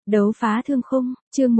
Đấu phá thương khung, chương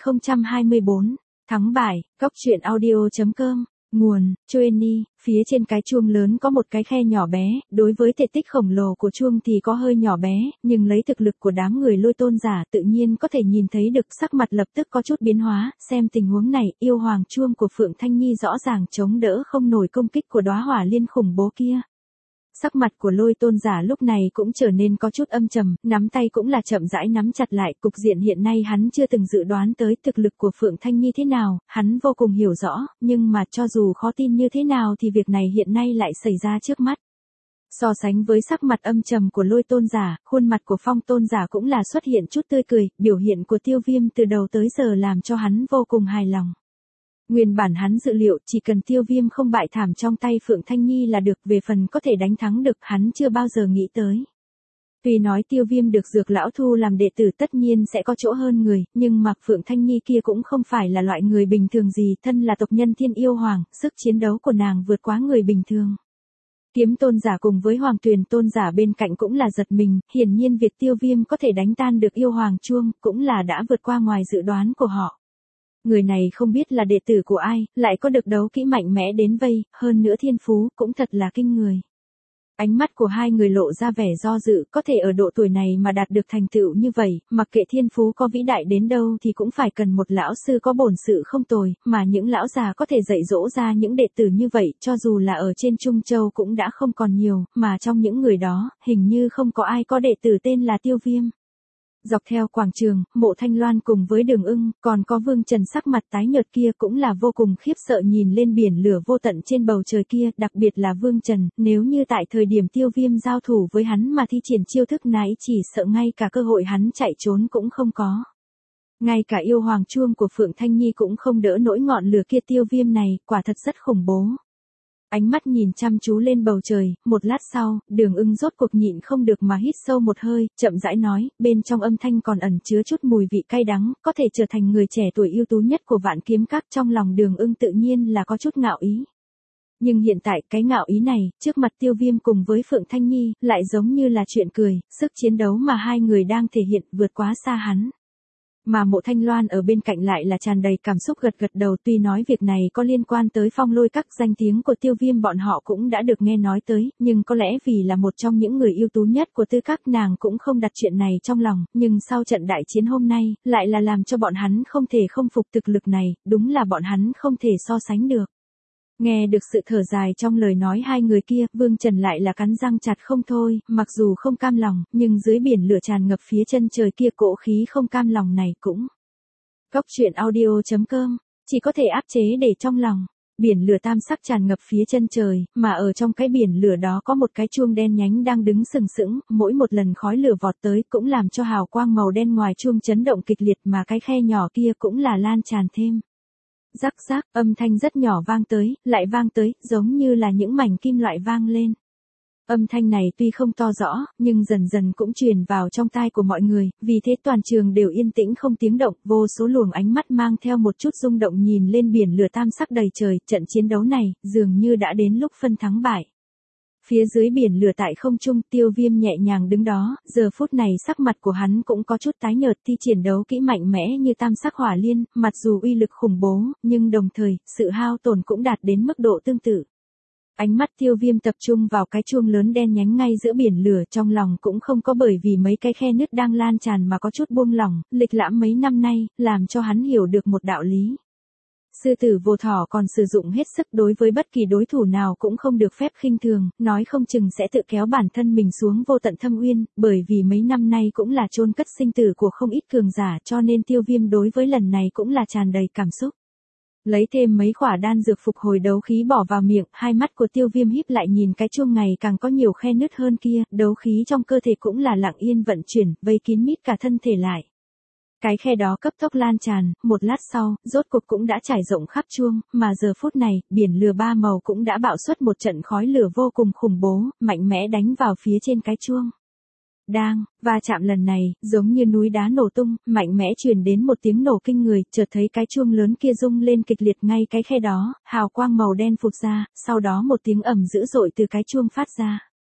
1024, thắng bại, góc truyện audio.com, nguồn, Chueni, phía trên cái chuông lớn có một cái khe nhỏ bé, đối với thể tích khổng lồ của chuông thì có hơi nhỏ bé, nhưng lấy thực lực của đám người Lôi Tôn giả tự nhiên có thể nhìn thấy được sắc mặt lập tức có chút biến hóa, xem tình huống này, yêu hoàng chuông của Phượng Thanh Nhi rõ ràng chống đỡ không nổi công kích của đóa hỏa liên khủng bố kia. Sắc mặt của Lôi Tôn giả lúc này cũng trở nên có chút âm trầm, nắm tay cũng là chậm rãi nắm chặt lại, cục diện hiện nay hắn chưa từng dự đoán tới thực lực của Phượng Thanh Nhi thế nào, hắn vô cùng hiểu rõ, nhưng mà cho dù khó tin như thế nào thì việc này hiện nay lại xảy ra trước mắt. So sánh với sắc mặt âm trầm của Lôi Tôn giả, khuôn mặt của Phong Tôn giả cũng là xuất hiện chút tươi cười, biểu hiện của Tiêu Viêm từ đầu tới giờ làm cho hắn vô cùng hài lòng. Nguyên bản hắn dự liệu chỉ cần Tiêu Viêm không bại thảm trong tay Phượng Thanh Nhi là được, về phần có thể đánh thắng được hắn chưa bao giờ nghĩ tới. Tuy nói Tiêu Viêm được Dược Lão thu làm đệ tử tất nhiên sẽ có chỗ hơn người, nhưng mà Phượng Thanh Nhi kia cũng không phải là loại người bình thường gì, thân là tộc nhân Thiên Yêu Hoàng, sức chiến đấu của nàng vượt quá người bình thường. Kiếm Tôn giả cùng với Hoàng Tuyền Tôn giả bên cạnh cũng là giật mình, hiển nhiên việc Tiêu Viêm có thể đánh tan được yêu hoàng chuông, cũng là đã vượt qua ngoài dự đoán của họ. Người này không biết là đệ tử của ai, lại có được đấu kỹ mạnh mẽ đến vây, hơn nữa thiên phú, cũng thật là kinh người. Ánh mắt của hai người lộ ra vẻ do dự, có thể ở độ tuổi này mà đạt được thành tựu như vậy, mặc kệ thiên phú có vĩ đại đến đâu thì cũng phải cần một lão sư có bổn sự không tồi, mà những lão già có thể dạy dỗ ra những đệ tử như vậy, cho dù là ở trên Trung Châu cũng đã không còn nhiều, mà trong những người đó, hình như không có ai có đệ tử tên là Tiêu Viêm. Dọc theo quảng trường, Mộ Thanh Loan cùng với Đường Ưng, còn có Vương Trần sắc mặt tái nhợt kia cũng là vô cùng khiếp sợ nhìn lên biển lửa vô tận trên bầu trời kia, đặc biệt là Vương Trần, nếu như tại thời điểm Tiêu Viêm giao thủ với hắn mà thi triển chiêu thức nãy chỉ sợ ngay cả cơ hội hắn chạy trốn cũng không có. Ngay cả yêu hoàng chuông của Phượng Thanh Nhi cũng không đỡ nổi ngọn lửa kia, Tiêu Viêm này, quả thật rất khủng bố. Ánh mắt nhìn chăm chú lên bầu trời, một lát sau, Đường Ưng rốt cuộc nhịn không được mà hít sâu một hơi, chậm rãi nói, bên trong âm thanh còn ẩn chứa chút mùi vị cay đắng, có thể trở thành người trẻ tuổi ưu tú nhất của Vạn Kiếm Các, trong lòng Đường Ưng tự nhiên là có chút ngạo ý. Nhưng hiện tại cái ngạo ý này, trước mặt Tiêu Viêm cùng với Phượng Thanh Nhi, lại giống như là chuyện cười, sức chiến đấu mà hai người đang thể hiện vượt quá xa hắn. Mà Mộ Thanh Loan ở bên cạnh lại là tràn đầy cảm xúc gật gật đầu, tuy nói việc này có liên quan tới Phong Lôi Các, danh tiếng của Tiêu Viêm bọn họ cũng đã được nghe nói tới, nhưng có lẽ vì là một trong những người ưu tú nhất của Tư Các nàng cũng không đặt chuyện này trong lòng, nhưng sau trận đại chiến hôm nay, lại là làm cho bọn hắn không thể không phục thực lực này, đúng là bọn hắn không thể so sánh được. Nghe được sự thở dài trong lời nói hai người kia, Vương Trần lại là cắn răng chặt không thôi, mặc dù không cam lòng, nhưng dưới biển lửa tràn ngập phía chân trời kia, cỗ khí không cam lòng này cũng. Góc truyện audio.com, chỉ có thể áp chế để trong lòng. Biển lửa tam sắc tràn ngập phía chân trời, mà ở trong cái biển lửa đó có một cái chuông đen nhánh đang đứng sừng sững, mỗi một lần khói lửa vọt tới cũng làm cho hào quang màu đen ngoài chuông chấn động kịch liệt, mà cái khe nhỏ kia cũng là lan tràn thêm. Rắc rắc, âm thanh rất nhỏ vang tới, lại vang tới, giống như là những mảnh kim loại vang lên. Âm thanh này tuy không to rõ, nhưng dần dần cũng truyền vào trong tai của mọi người, vì thế toàn trường đều yên tĩnh không tiếng động, vô số luồng ánh mắt mang theo một chút rung động nhìn lên biển lửa tam sắc đầy trời, trận chiến đấu này, dường như đã đến lúc phân thắng bại. Phía dưới biển lửa tại không trung, Tiêu Viêm nhẹ nhàng đứng đó, giờ phút này sắc mặt của hắn cũng có chút tái nhợt, thi triển đấu kỹ mạnh mẽ như tam sắc hỏa liên, mặc dù uy lực khủng bố, nhưng đồng thời, sự hao tổn cũng đạt đến mức độ tương tự. Ánh mắt Tiêu Viêm tập trung vào cái chuông lớn đen nhánh ngay giữa biển lửa, trong lòng cũng không có bởi vì mấy cái khe nứt đang lan tràn mà có chút buông lỏng, lịch lãm mấy năm nay, làm cho hắn hiểu được một đạo lý. Sư tử vô thỏ còn sử dụng hết sức, đối với bất kỳ đối thủ nào cũng không được phép khinh thường, nói không chừng sẽ tự kéo bản thân mình xuống vô tận thâm uyên, bởi vì mấy năm nay cũng là chôn cất sinh tử của không ít cường giả, cho nên Tiêu Viêm đối với lần này cũng là tràn đầy cảm xúc. Lấy thêm mấy quả đan dược phục hồi đấu khí bỏ vào miệng, hai mắt của Tiêu Viêm híp lại nhìn cái chuông ngày càng có nhiều khe nứt hơn kia, đấu khí trong cơ thể cũng là lặng yên vận chuyển, vây kín mít cả thân thể lại. Cái khe đó cấp tốc lan tràn, một lát sau, rốt cuộc cũng đã trải rộng khắp chuông, mà giờ phút này, biển lửa ba màu cũng đã bạo xuất một trận khói lửa vô cùng khủng bố, mạnh mẽ đánh vào phía trên cái chuông. Đang, va chạm lần này, giống như núi đá nổ tung, mạnh mẽ truyền đến một tiếng nổ kinh người, chợt thấy cái chuông lớn kia rung lên kịch liệt ngay cái khe đó, hào quang màu đen phụt ra, sau đó một tiếng ầm dữ dội từ cái chuông phát ra.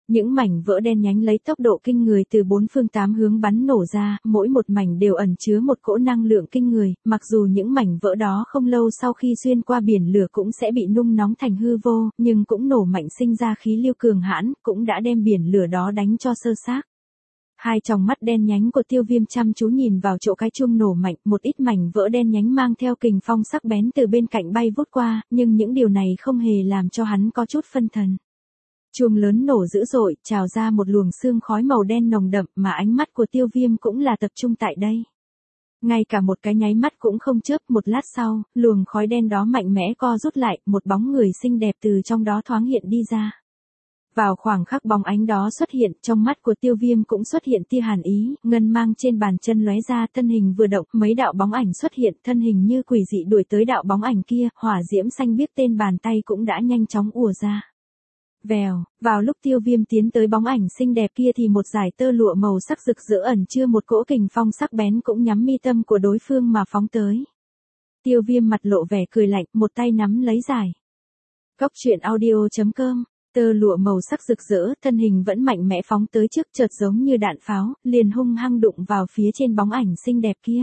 Những mảnh vỡ đen nhánh lấy tốc độ kinh người từ bốn phương tám hướng bắn nổ ra, mỗi một mảnh đều ẩn chứa một cỗ năng lượng kinh người, mặc dù những mảnh vỡ đó không lâu sau khi xuyên qua biển lửa cũng sẽ bị nung nóng thành hư vô, nhưng cũng nổ mạnh sinh ra khí lưu cường hãn, cũng đã đem biển lửa đó đánh cho sơ xác. Hai tròng mắt đen nhánh của Tiêu Viêm chăm chú nhìn vào chỗ cái chuông nổ mạnh, một ít mảnh vỡ đen nhánh mang theo kình phong sắc bén từ bên cạnh bay vút qua, nhưng những điều này không hề làm cho hắn có chút phân thần. Chuông lớn nổ dữ dội, trào ra một luồng sương khói màu đen nồng đậm mà ánh mắt của Tiêu Viêm cũng là tập trung tại đây. Ngay cả một cái nháy mắt cũng không chớp, một lát sau, luồng khói đen đó mạnh mẽ co rút lại, một bóng người xinh đẹp từ trong đó thoáng hiện đi ra. Vào khoảng khắc bóng ánh đó xuất hiện, trong mắt của Tiêu Viêm cũng xuất hiện tia hàn ý, ngân mang trên bàn chân lóe ra, thân hình vừa động, mấy đạo bóng ảnh xuất hiện, thân hình như quỷ dị đuổi tới đạo bóng ảnh kia, hỏa diễm xanh biếc tên bàn tay cũng đã nhanh chóng ùa ra. Vèo, vào lúc Tiêu Viêm tiến tới bóng ảnh xinh đẹp kia thì một dải tơ lụa màu sắc rực rỡ ẩn chứa một cỗ kình phong sắc bén cũng nhắm mi tâm của đối phương mà phóng tới. Tiêu Viêm mặt lộ vẻ cười lạnh, một tay nắm lấy dải. Cốc truyện audio.com. Tơ lụa màu sắc rực rỡ, thân hình vẫn mạnh mẽ phóng tới trước, chợt giống như đạn pháo, liền hung hăng đụng vào phía trên bóng ảnh xinh đẹp kia.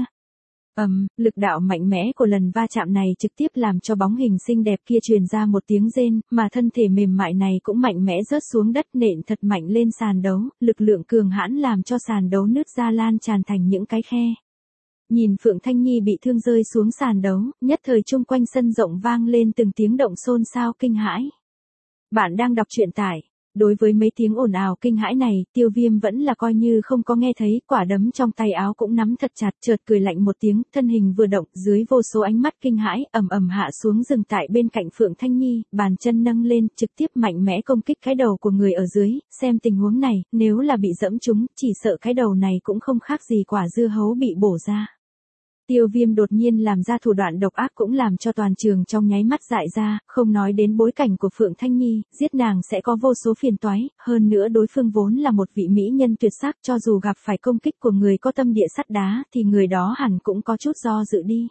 Lực đạo mạnh mẽ của lần va chạm này trực tiếp làm cho bóng hình xinh đẹp kia truyền ra một tiếng rên, mà thân thể mềm mại này cũng mạnh mẽ rớt xuống đất, nện thật mạnh lên sàn đấu, lực lượng cường hãn làm cho sàn đấu nứt ra lan tràn thành những cái khe. Nhìn Phượng Thanh Nhi bị thương rơi xuống sàn đấu, nhất thời chung quanh sân rộng vang lên từng tiếng động xôn xao kinh hãi. Bạn đang đọc truyện tải. Đối với mấy tiếng ồn ào kinh hãi này, Tiêu Viêm vẫn là coi như không có nghe thấy, quả đấm trong tay áo cũng nắm thật chặt, chợt cười lạnh một tiếng, thân hình vừa động, dưới vô số ánh mắt kinh hãi, ầm ầm hạ xuống dừng tại bên cạnh Phượng Thanh Nhi, bàn chân nâng lên, trực tiếp mạnh mẽ công kích cái đầu của người ở dưới, xem tình huống này, nếu là bị dẫm trúng, chỉ sợ cái đầu này cũng không khác gì quả dưa hấu bị bổ ra. Tiêu Viêm đột nhiên làm ra thủ đoạn độc ác cũng làm cho toàn trường trong nháy mắt dại ra, không nói đến bối cảnh của Phượng Thanh Nhi, giết nàng sẽ có vô số phiền toái, hơn nữa đối phương vốn là một vị mỹ nhân tuyệt sắc, cho dù gặp phải công kích của người có tâm địa sắt đá thì người đó hẳn cũng có chút do dự đi.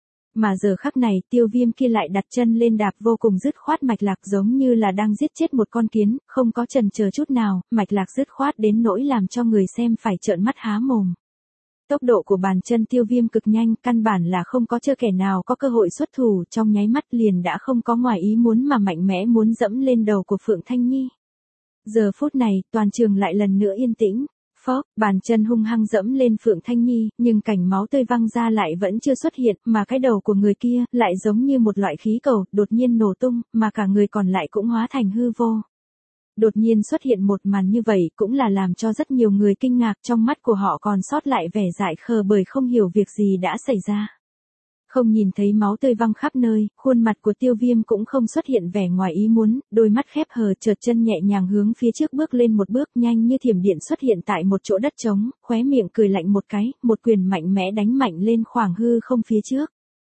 Mà giờ khắc này, Tiêu Viêm kia lại đặt chân lên đạp vô cùng dứt khoát mạch lạc, giống như là đang giết chết một con kiến, không có chần chờ chút nào, mạch lạc dứt khoát đến nỗi làm cho người xem phải trợn mắt há mồm. Tốc độ của bàn chân Tiêu Viêm cực nhanh, căn bản là không có kẻ nào có cơ hội xuất thủ, trong nháy mắt liền đã không có ngoài ý muốn mà mạnh mẽ muốn dẫm lên đầu của Phượng Thanh Nhi. Giờ phút này, toàn trường lại lần nữa yên tĩnh. Phốc, bàn chân hung hăng dẫm lên Phượng Thanh Nhi, nhưng cảnh máu tươi văng ra lại vẫn chưa xuất hiện, mà cái đầu của người kia lại giống như một loại khí cầu, đột nhiên nổ tung, mà cả người còn lại cũng hóa thành hư vô. Đột nhiên xuất hiện một màn như vậy cũng là làm cho rất nhiều người kinh ngạc, trong mắt của họ còn sót lại vẻ dại khờ bởi không hiểu việc gì đã xảy ra. Không nhìn thấy máu tươi văng khắp nơi, khuôn mặt của Tiêu Viêm cũng không xuất hiện vẻ ngoài ý muốn, đôi mắt khép hờ, chợt chân nhẹ nhàng hướng phía trước bước lên một bước, nhanh như thiểm điện xuất hiện tại một chỗ đất trống, khóe miệng cười lạnh một cái, một quyền mạnh mẽ đánh mạnh lên khoảng hư không phía trước.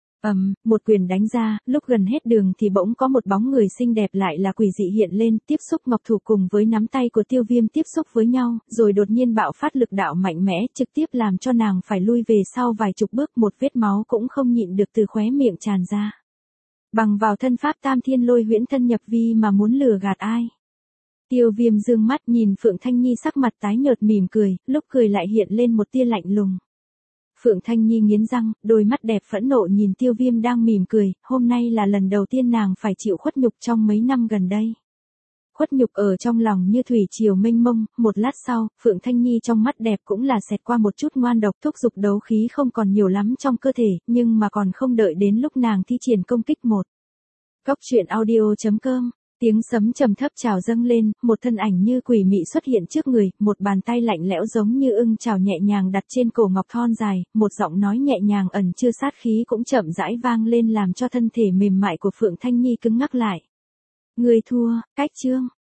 Một quyền đánh ra, lúc gần hết đường thì bỗng có một bóng người xinh đẹp lại là quỷ dị hiện lên, tiếp xúc ngọc thủ cùng với nắm tay của Tiêu Viêm tiếp xúc với nhau, rồi đột nhiên bạo phát lực đạo mạnh mẽ, trực tiếp làm cho nàng phải lui về sau vài chục bước, một vết máu cũng không nhịn được từ khóe miệng tràn ra. Bằng vào thân pháp Tam Thiên Lôi Huyễn Thân Nhập Vi mà muốn lừa gạt ai? Tiêu Viêm dương mắt nhìn Phượng Thanh Nhi sắc mặt tái nhợt mỉm cười, lúc cười lại hiện lên một tia lạnh lùng. Phượng Thanh Nhi nghiến răng, đôi mắt đẹp phẫn nộ nhìn Tiêu Viêm đang mỉm cười, hôm nay là lần đầu tiên nàng phải chịu khuất nhục trong mấy năm gần đây. Khuất nhục ở trong lòng như thủy triều mênh mông, một lát sau, Phượng Thanh Nhi trong mắt đẹp cũng là xẹt qua một chút ngoan độc, thúc giục đấu khí không còn nhiều lắm trong cơ thể, nhưng mà còn không đợi đến lúc nàng thi triển công kích một. Cốc truyện audio.com. Tiếng sấm trầm thấp trào dâng lên, một thân ảnh như quỷ mị xuất hiện trước người, một bàn tay lạnh lẽo giống như ưng chảo nhẹ nhàng đặt trên cổ ngọc thon dài, một giọng nói nhẹ nhàng ẩn chứa sát khí cũng chậm rãi vang lên làm cho thân thể mềm mại của Phượng Thanh Nhi cứng ngắc lại. Người thua, cách chương.